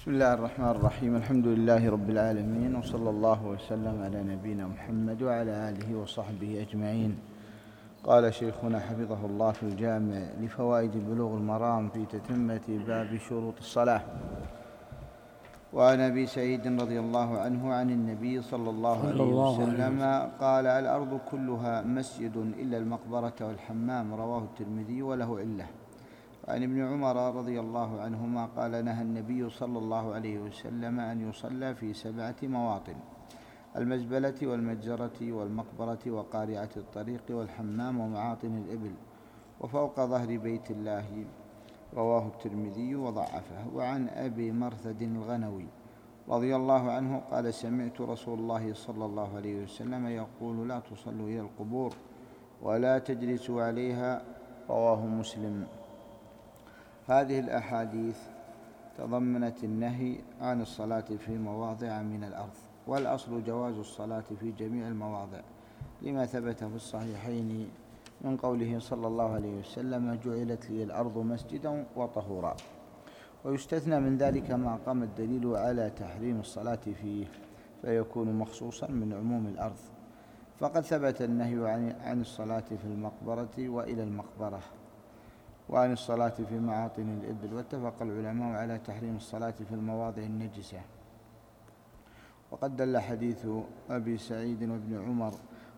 بسم الله الرحمن الرحيم. الحمد لله رب العالمين، وصلى الله وسلم على نبينا محمد وعلى آله وصحبه أجمعين. قال شيخنا حفظه الله في الجامع لفوائد بلوغ المرام في تتمة باب شروط الصلاة. وعن أبي سعيد رضي الله عنه عن النبي صلى الله عليه وسلم قال: الأرض كلها مسجد إلا المقبرة والحمام. رواه الترمذي وله علة. وعن ابن عمر رضي الله عنهما قال: نهى النبي صلى الله عليه وسلم أن يصلى في 7 مواطن: المزبلة والمجزرة والمقبرة وقارعة الطريق والحمام ومعاطن الإبل وفوق ظهر بيت الله. رواه الترمذي وضعفه. وعن أبي مرثد الغنوي رضي الله عنه قال: سمعت رسول الله صلى الله عليه وسلم يقول: لا تصلوا إلى القبور ولا تجلسوا عليها. رواه مسلم. هذه الأحاديث تضمنت النهي عن الصلاة في مواضع من الأرض، والأصل جواز الصلاة في جميع المواضع، لما ثبت في الصحيحين من قوله صلى الله عليه وسلم: جعلت لي الأرض مسجدا وطهورا. ويستثنى من ذلك ما قام الدليل على تحريم الصلاة فيه، فيكون مخصوصا من عموم الأرض. فقد ثبت النهي عن الصلاة في المقبرة وإلى المقبرة، وعن الصلاة في معاطن الإبل. واتفق العلماء على تحريم الصلاة في المواضع النجسة. وقد دل حديث أبي سعيد وابن عمر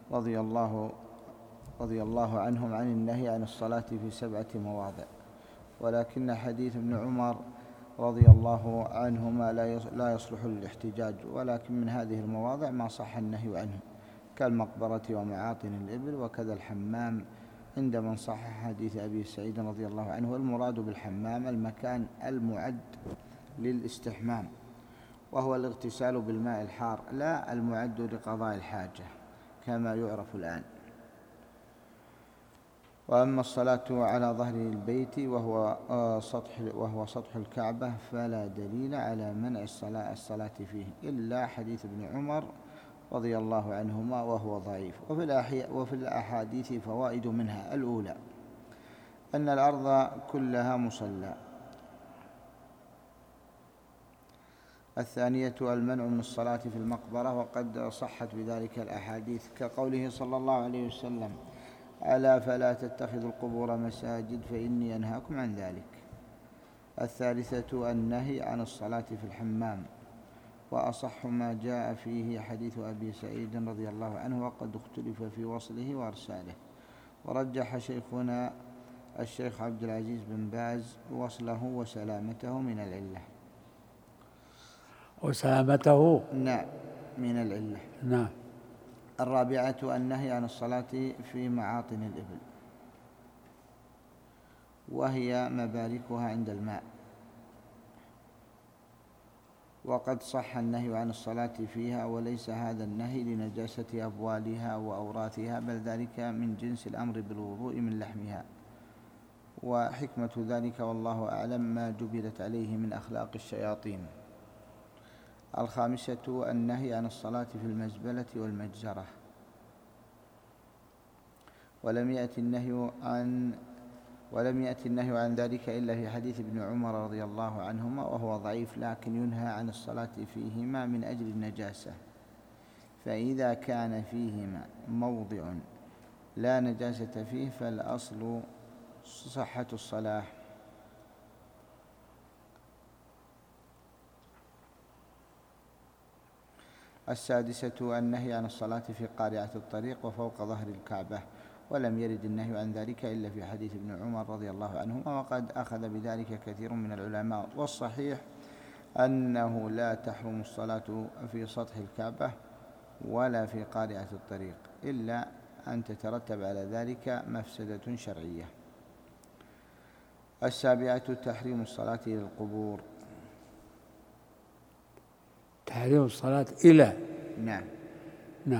رضي الله عنهم عن النهي عن الصلاة في 7 مواضع، ولكن حديث ابن عمر رضي الله عنهما لا يصلح للاحتجاج، ولكن من هذه المواضع ما صح النهي عنه كالمقبرة ومعاطن الإبل، وكذا الحمام عند من صح حديث أبي سعيد رضي الله عنه. والمراد بالحمام المكان المعد للاستحمام، وهو الاغتسال بالماء الحار، لا المعد لقضاء الحاجة كما يعرف الآن. وأما الصلاة على ظهر البيت وهو سطح الكعبة فلا دليل على منع الصلاة فيه إلا حديث ابن عمر رضي الله عنهما وهو ضعيف. وفي الأحاديث فوائد منها: الأولى أن الأرض كلها مصلى. الثانية المنع من الصلاة في المقبرة، وقد صحت بذلك الأحاديث كقوله صلى الله عليه وسلم: ألا فلا تتخذوا القبور مساجد فإني أنهاكم عن ذلك. الثالثة النهي عن الصلاة في الحمام، وأصح ما جاء فيه حديث أبي سعيد رضي الله عنه، وقد اختلف في وصله وأرساله، ورجح شيخنا الشيخ عبد العزيز بن باز وصله وسلامته من العلة. وسلامته نعم من العلة. نعم. الرابعة النهي عن الصلاة في معاطن الإبل، وهي مباركها عند الماء، وقد صح النهي عن الصلاة فيها، وليس هذا النهي لنجاسة أبوالها وأوراثها، بل ذلك من جنس الأمر بالوضوء من لحمها، وحكمة ذلك والله أعلم ما جبلت عليه من أخلاق الشياطين. الخامسة النهي عن الصلاة في المزبلة والمجزرة، ولم يأتي النهي عن ذلك إلا في حديث ابن عمر رضي الله عنهما وهو ضعيف، لكن ينهى عن الصلاة فيهما من أجل النجاسة، فإذا كان فيهما موضع لا نجاسة فيه فالأصل صحة الصلاة. السادسة النهي عن الصلاة في قارعة الطريق وفوق ظهر الكعبة، ولم يرد النهي عن ذلك إلا في حديث ابن عمر رضي الله عنهما، وقد أخذ بذلك كثير من العلماء. والصحيح أنه لا تحرم الصلاة في سطح الكعبة ولا في قارعة الطريق، إلا أن تترتب على ذلك مفسدة شرعية. السابعة تحريم الصلاة إلى القبور. تحريم الصلاة إلى. نعم. نعم.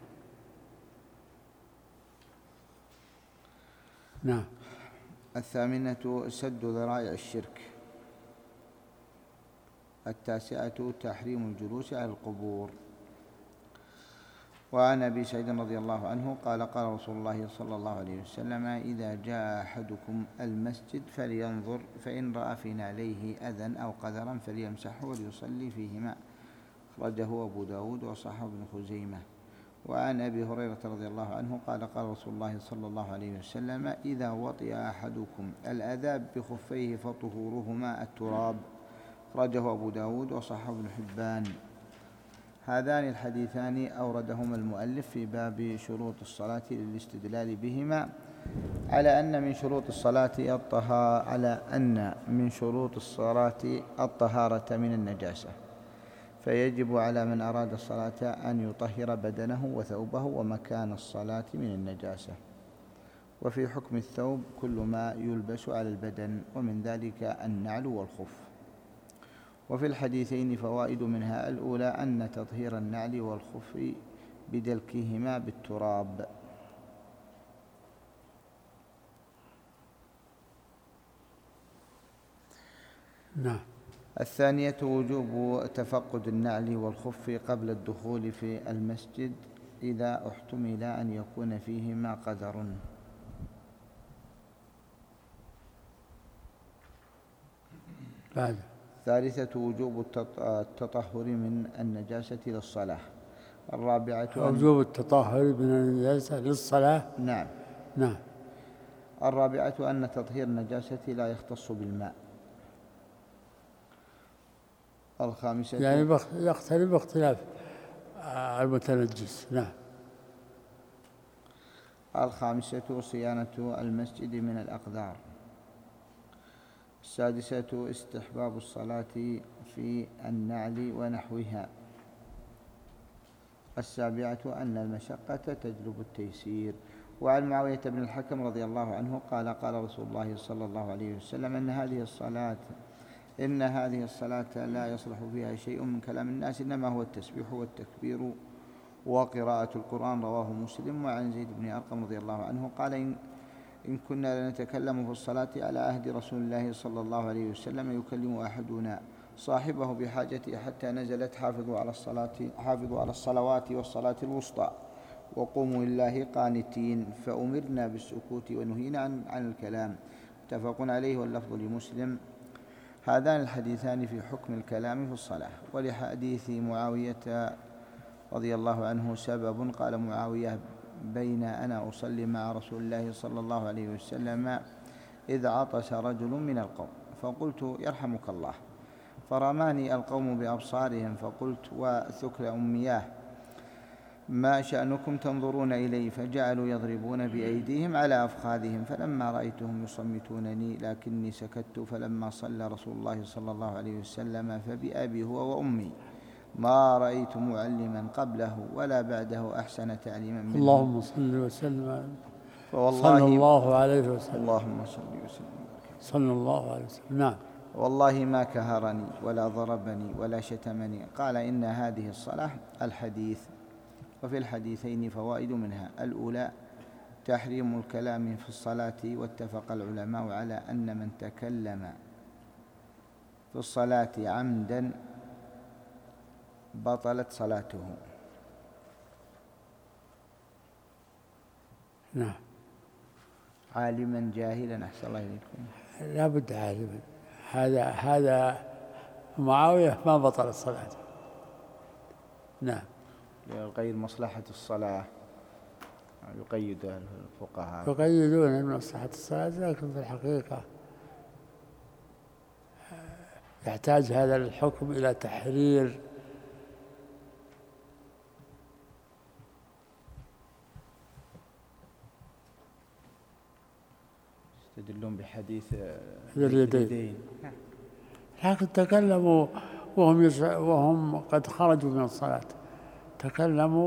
نعم. الثامنة سد ذرائع الشرك. التاسعة تحريم الجلوس على القبور. وعن أبي سعيد رضي الله عنه قال قال رسول الله صلى الله عليه وسلم إذا جاء أحدكم المسجد فلينظر فإن رأى في نعليه أذى أو قذرا فليمسحه وليصلي فيهما، أخرجه أبو داود وصححه ابن خزيمة. وعن أبي هريرة رضي الله عنه قال قال رسول الله صلى الله عليه وسلم إذا وطئ أحدكم الأذى بخفيه فطهورهما التراب، أخرجه أبو داود وصححه ابن حبان. هذان الحديثان أوردهما المؤلف في باب شروط الصلاة للاستدلال بهما على أن من شروط الصلاة الطهارة من النجاسة، فيجب على من أراد الصلاة أن يطهر بدنه وثوبه ومكان الصلاة من النجاسة. وفي حكم الثوب كل ما يلبس على البدن، ومن ذلك النعل والخف. وفي الحديثين فوائد، منها الأولى أن تطهير النعل والخف بدلكهما بالتراب. نعم. الثانية وجوب تفقد النعل والخف قبل الدخول في المسجد إذا احتمل أن يكون فيهما قذر. بعد. الثالثة وجوب التطهر من النجاسة للصلاة. الرابعة وجوب التطهر من النجاسة للصلاة. نعم. نعم. الرابعة أن تطهير النجاسة لا يختص بالماء. الخامسة يعني يختلف باختلاف المتنجس. نعم. الخامسة صيانة المسجد من الأقذار. السادسة استحباب الصلاة في النعل ونحوها. السابعة أن المشقة تجلب التيسير. وعن معاوية بن الحكم رضي الله عنه قال قال رسول الله صلى الله عليه وسلم إن هذه الصلاة لا يصلح فيها شيء من كلام الناس، إنما هو التسبيح والتكبير وقراءة القرآن، رواه مسلم. وعن زيد بن أرقم رضي الله عنه قال إن كنا لنتكلم في الصلاة على عهد رسول الله صلى الله عليه وسلم يكلم أحدنا صاحبه بحاجته حتى نزلت حافظوا على الصلوات والصلاة الوسطى وقوموا لله قانتين، فأمرنا بالسكوت ونهينا عن الكلام، متفق عليه واللفظ لمسلم. هذان الحديثان في حكم الكلام في الصلاة. ولحديث معاوية رضي الله عنه سبب. قال معاوية بين أنا أصلي مع رسول الله صلى الله عليه وسلم إذ عطس رجل من القوم فقلت يرحمك الله، فرماني القوم بأبصارهم فقلت وثكل مياه ما شأنكم تنظرون إلي، فجعلوا يضربون بأيديهم على أفخاذهم، فلما رأيتهم يصمتونني لكني سكت. فلما صلى رسول الله صلى الله عليه وسلم فبأبي هو وأمي ما رأيت معلما قبله ولا بعده أحسن تعليما منه. اللهم صل وسلم فوالله صلى الله عليه وسلم. اللهم صل وسلم صلى الله عليه وسلم. نعم. والله ما كهرني ولا ضربني ولا شتمني. قال إن هذه الصلاة الحديث. وفي الحديثين فوائد، منها الأولى تحريم الكلام في الصلاة، واتفق العلماء على أن من تكلم في الصلاة عمدا بطلت صلاته. نعم. عالما جاهلا أحسن الله إليكم. لا بد عالما. هذا معاوية ما بطل الصلاة. نعم. لغير مصلحة الصلاة يقيد الفقهاء يقيدون من مصلحة الصلاة، لكن في الحقيقة يحتاج هذا الحكم إلى تحرير يستدلون بحديث اليدين. لكن تكلموا وهم قد خرجوا من الصلاة، تكلموا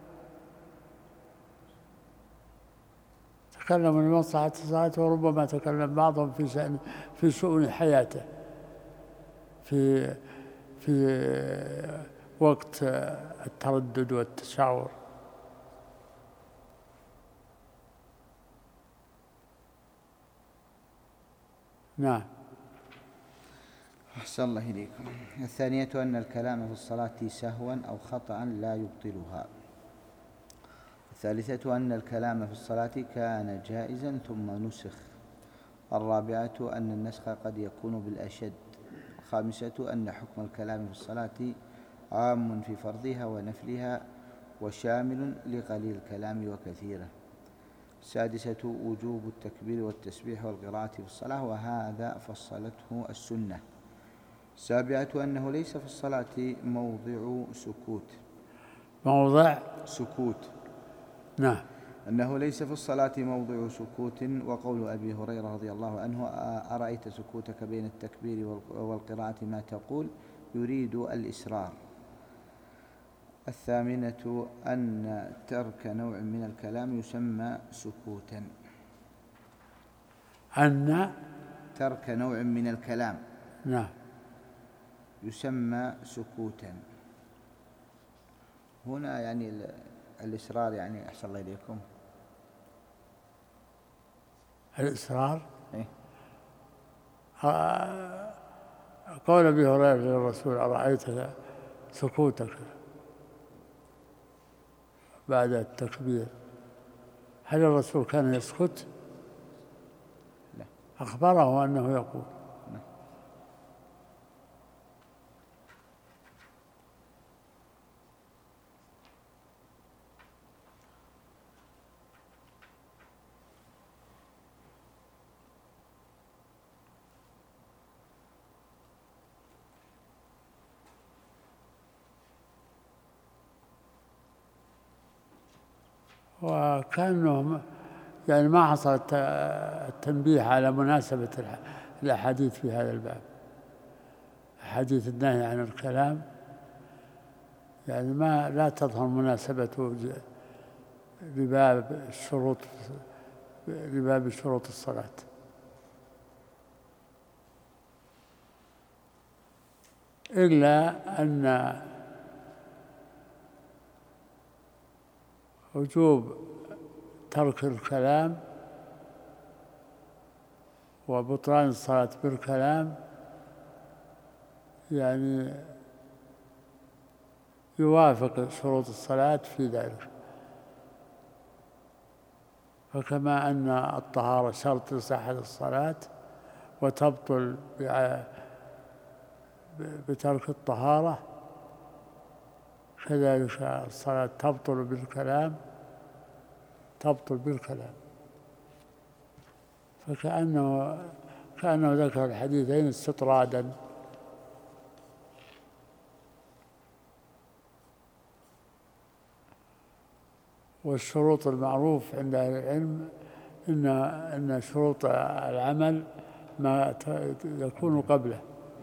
لمصلحة الصلاة، وربما تكلم بعضهم في شؤون حياته في وقت التردد والتشاور. نعم. أحسن الله إليكم. الثانية أن الكلام في الصلاة سهوا أو خطأ لا يبطلها. الثالثة أن الكلام في الصلاة كان جائزا ثم نسخ. الرابعة أن النسخ قد يكون بالأشد. الخامسة أن حكم الكلام في الصلاة عام في فرضها ونفلها وشامل لقليل الكلام وكثيره. السادسة وجوب التكبير والتسبيح والقراءة في الصلاة، وهذا فصلته السنة. السابعة أنه ليس في الصلاة موضع سكوت. نعم. أنه ليس في الصلاة موضع سكوت. وقول أبي هريرة رضي الله عنه: أرأيت سكوتك بين التكبير والقراءة ما تقول؟ يريد الإسرار. الثامنة أن ترك نوع من الكلام يسمى سكوتا. أن ترك نوع من الكلام نعم يسمى سكوتا. هنا يعني الإسرار، يعني أحسن الله إليكم الإسرار. إيه؟ قول أبي هريرة للرسول: أرأيت سكوتك بعد التكبير، هل الرسول كان يسكت؟ لا. أخبره أنه يقول. لا. وكأنهم يعني ما حصل التنبيه على مناسبة الأحاديث في هذا الباب، أحاديث النهي عن الكلام، يعني لا تظهر مناسبته لباب شروط الصلاة. إلا أن وجوب ترك الكلام وبطلان الصلاة بالكلام يعني يوافق شروط الصلاة في ذلك. فكما أن الطهارة شرط لصحة الصلاة وتبطل بترك الطهارة، كذلك الصلاة تبطل بالكلام. فكأنه ذكر الحديثين استطرادا. والشروط المعروف عند أهل العلم إن شروط العمل ما يكون قبله،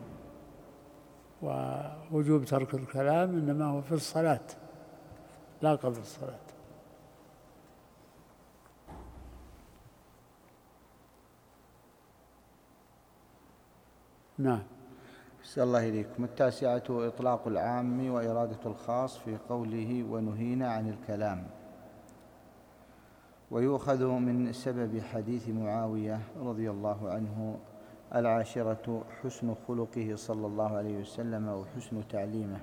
ووجوب ترك الكلام إنما هو في الصلاة لا قبل الصلاة. نعم. أحسن الله إليكم. التاسعة إطلاق العام وإرادة الخاص في قوله ونهينا عن الكلام. ويؤخذ من سبب حديث معاوية رضي الله عنه: العاشرة حسن خلقه صلى الله عليه وسلم وحسن تعليمه.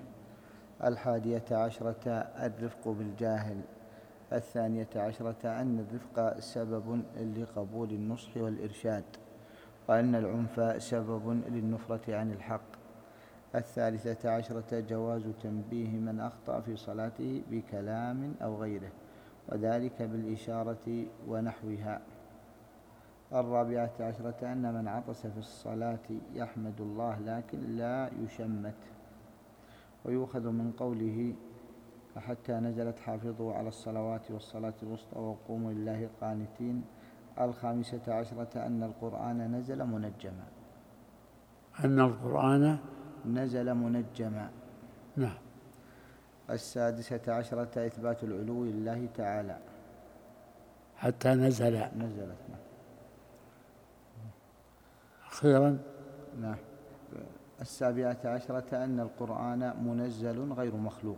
11 الرفق بالجاهل. 12 أن الرفق سبب لقبول النصح والإرشاد، وأن العنف سبب للنفرة عن الحق. 13 جواز تنبيه من أخطأ في صلاته بكلام أو غيره، وذلك بالإشارة ونحوها. 14 أن من عطس في الصلاة يحمد الله لكن لا يشمت. ويؤخذ من قوله: حتى نزلت حافظوا على الصلوات والصلاة الوسطى وقوموا لله قانتين. 15 أن القرآن نزل منجما. نعم. 16 إثبات العلو لله تعالى. حتى نزلت. أخيرا. نعم. 17 أن القرآن منزل غير مخلوق.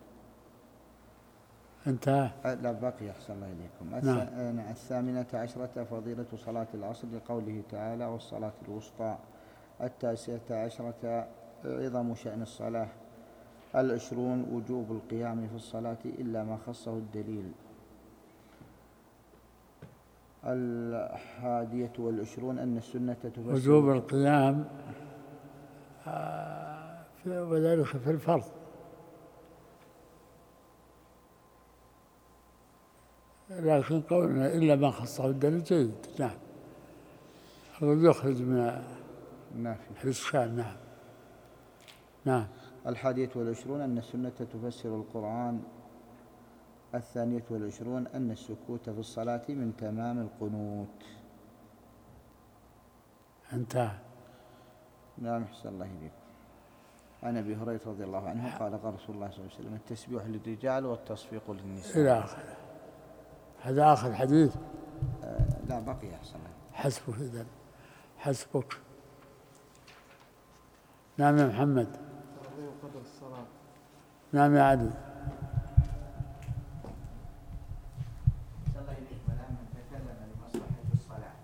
انتهى. لا باقي، أحسن الله إليكم. نعم. 18 فضيلة صلاة العصر لقوله تعالى: والصلاة الوسطى. 19 عظم شأن الصلاة. 20 وجوب القيام في الصلاة إلا ما خصه الدليل. 21 أن السنة تفسر وجوب القيام وذلك في الفرض، لكن قولنا إلا ما خصه الدليل جيد. نعم، يخرج من الإشكال. نعم. نعم. 21 أن السنة تفسر القرآن. 22 أن السكوت في الصلاة من تمام القنوت. انتهى. نعم، أحسن الله إليكم. عن أبي هريرة رضي الله عنه قال قال رسول الله صلى الله عليه وسلم: التسبيح للرجال والتصفيق للنساء. إلى آخره. هذا آخر حديث. لا، بقي. أحسن الله. حسبك إذن، حسبك. نعم يا محمد. نعم يا علي. من تكلم لمصلحة الصلاة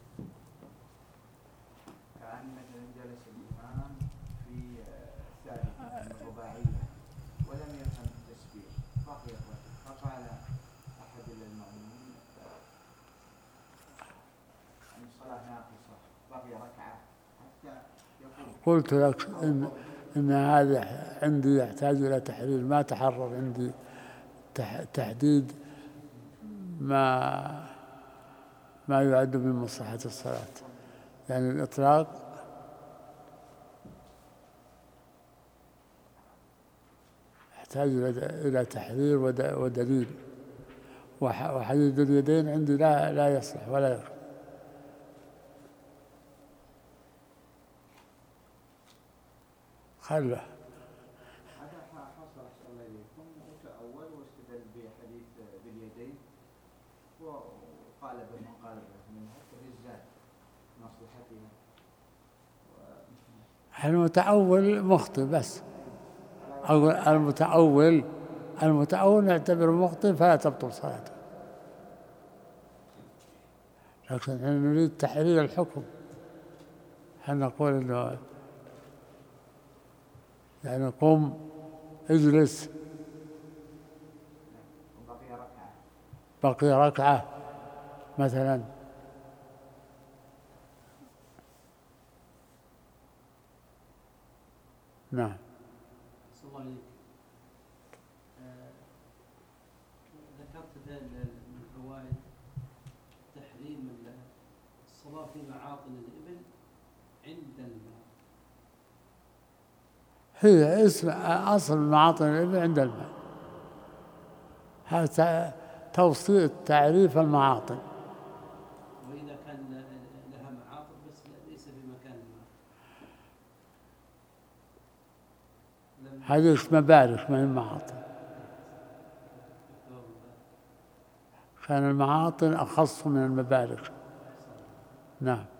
كأن مثلا جلس الإمام في ثالثة رباعية ولم يفهم التسبيح، بقي الركعة، فقال أحد المأمومين أن الصلاة ناقصة، بقي ركعة حتى يقول. قلت لك إن هذا عندي يحتاج إلى تحرير، ما تحرر عندي تحديد ما يعد من مصلحة الصلاة، يعني الإطلاق يحتاج إلى تحرير ودليل، وحديد اليدين عندي لا يصلح ولا يكفي. خله. هذا حصل أحسن الله إليكم وتأول واستدل بحديث باليدين وقالب من قالب منها ففي الزاد مصلحتها. المتأول مخطئ بس. المتأول نعتبر مخطئ فلا تبطل صلاته، لكن نحن نريد تحرير الحكم. هل نقول إنه يعني قم اجلس بقي ركعة مثلا. نعم. صلى الله عليك. ذكرت من فوائد تحريم الصلاة في معاطن الإبل عند الماء. هي اسم أصل معاطن الإبل عند الماء، هذا توصيل تعريف المعاطن. وإذا كان لها معاطن بس ليس في مكان الماء، هذه مبارك من المعاطن. كان المعاطن أخص من المبارك. نعم.